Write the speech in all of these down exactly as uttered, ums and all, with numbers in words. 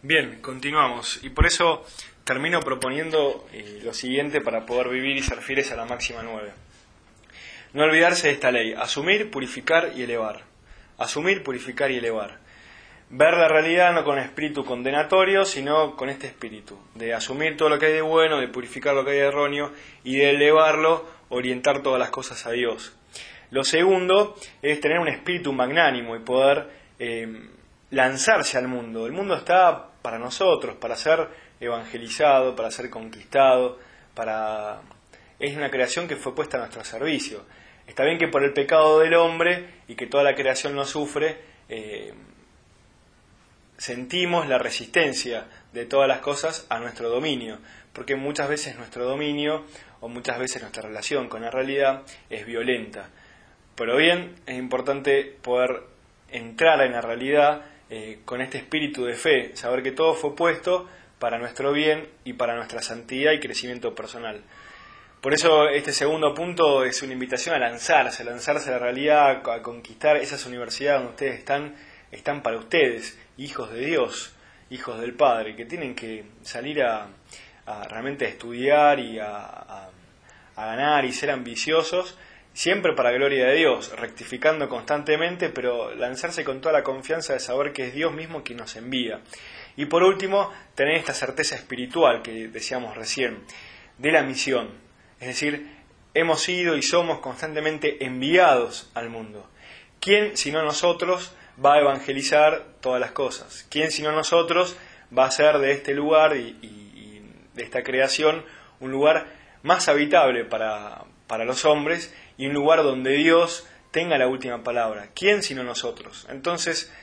Bien, continuamos. Y por eso termino proponiendo eh, lo siguiente para poder vivir y ser fieles a la máxima nueve. No olvidarse de esta ley: asumir, purificar y elevar. Asumir, purificar y elevar. Ver la realidad no con espíritu condenatorio, sino con este espíritu de asumir todo lo que hay de bueno, de purificar lo que hay de erróneo y de elevarlo, orientar todas las cosas a Dios. Lo segundo es tener un espíritu magnánimo y poder eh, lanzarse al mundo. El mundo está para nosotros, para ser evangelizado, para ser conquistado, para... es una creación que fue puesta a nuestro servicio. Está bien que por el pecado del hombre y que toda la creación lo sufre, eh, sentimos la resistencia de todas las cosas a nuestro dominio, porque muchas veces nuestro dominio o muchas veces nuestra relación con la realidad es violenta. Pero bien, es importante poder entrar en la realidad eh, con este espíritu de fe, saber que todo fue puesto para nuestro bien y para nuestra santidad y crecimiento personal. Por eso este segundo punto es una invitación a lanzarse, a lanzarse a la realidad, a conquistar esas universidades donde ustedes están, están para ustedes, hijos de Dios, hijos del Padre, que tienen que salir a, a realmente a estudiar y a, a, a ganar y ser ambiciosos, siempre para gloria de Dios, rectificando constantemente, pero lanzarse con toda la confianza de saber que es Dios mismo quien nos envía. Y por último, tener esta certeza espiritual que decíamos recién, de la misión. Es decir, hemos sido y somos constantemente enviados al mundo. ¿Quién, sino nosotros, va a evangelizar todas las cosas? ¿Quién, sino nosotros, va a hacer de este lugar y, y, y de esta creación un lugar más habitable para, para los hombres y un lugar donde Dios tenga la última palabra? ¿Quién, sino nosotros? Entonces,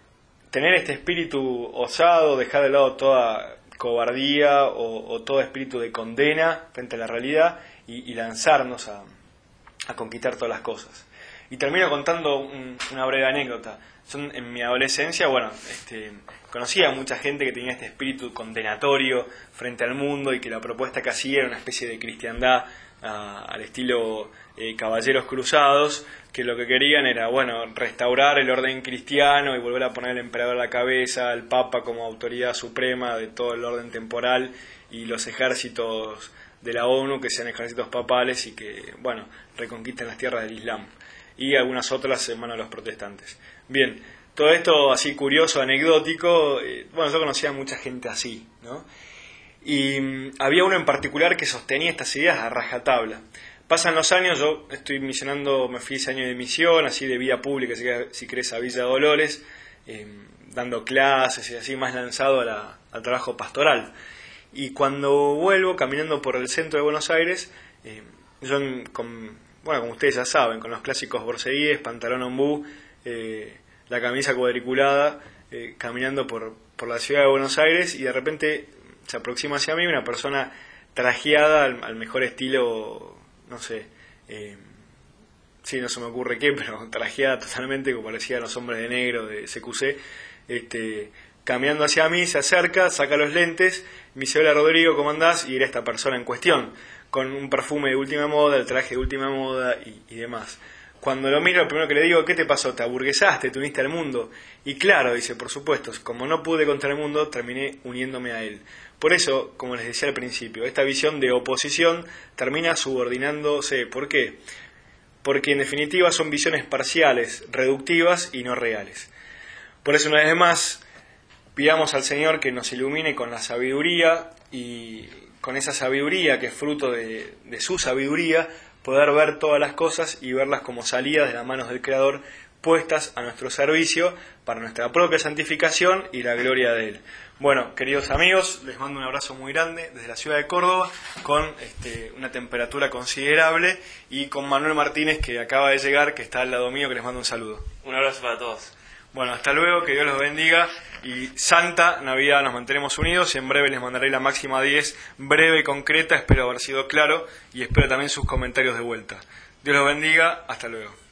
tener este espíritu osado, dejar de lado toda cobardía o, o todo espíritu de condena frente a la realidad y, y lanzarnos a, a conquistar todas las cosas. Y termino contando un, una breve anécdota. Son, en mi adolescencia, bueno, este, conocía a mucha gente que tenía este espíritu condenatorio frente al mundo y que la propuesta que hacía era una especie de cristiandad a, al estilo eh, caballeros cruzados, que lo que querían era, bueno, restaurar el orden cristiano y volver a poner al emperador a la cabeza, al Papa como autoridad suprema de todo el orden temporal y los ejércitos de la ONU que sean ejércitos papales y que, bueno, reconquisten las tierras del Islam y algunas otras en manos de los protestantes. Bien, todo esto así curioso, anecdótico, eh, bueno, yo conocía a mucha gente así, ¿no? Y mmm, había uno en particular que sostenía estas ideas a rajatabla. Pasan los años, yo estoy misionando, me fui ese año de misión, así de vida pública, si, si querés, a Villa Dolores, eh, dando clases y así, más lanzado a la, al trabajo pastoral. Y cuando vuelvo, caminando por el centro de Buenos Aires, eh, yo con, bueno, como ustedes ya saben, con los clásicos borceguíes, pantalón ombú, eh, la camisa cuadriculada, eh, caminando por, por la ciudad de Buenos Aires, y de repente se aproxima hacia mí una persona trajeada al, al mejor estilo, no sé, eh, sí, no se me ocurre qué, pero trajeada totalmente, como parecían los hombres de negro de C Q C, este, caminando hacia mí, se acerca, saca los lentes, me dice: hola Rodrigo, ¿cómo andás? Y era esta persona en cuestión, con un perfume de última moda, el traje de última moda y, y demás. Cuando lo miro, lo primero que le digo: ¿qué te pasó? ¿Te aburguesaste? ¿Te uniste al mundo? Y claro, dice, por supuesto, como no pude contra el mundo, terminé uniéndome a él. Por eso, como les decía al principio, esta visión de oposición termina subordinándose. ¿Por qué? Porque en definitiva son visiones parciales, reductivas y no reales. Por eso, una vez más, pidamos al Señor que nos ilumine con la sabiduría, y con esa sabiduría que es fruto de, de su sabiduría, poder ver todas las cosas y verlas como salidas de las manos del Creador, puestas a nuestro servicio para nuestra propia santificación y la gloria de Él. Bueno, queridos amigos, les mando un abrazo muy grande desde la ciudad de Córdoba, con este, una temperatura considerable, y con Manuel Martínez, que acaba de llegar, que está al lado mío, que les mando un saludo. Un abrazo para todos. Bueno, hasta luego, que Dios los bendiga, y Santa Navidad, nos mantenemos unidos, y en breve les mandaré la máxima diez, breve y concreta, espero haber sido claro, y espero también sus comentarios de vuelta. Dios los bendiga, hasta luego.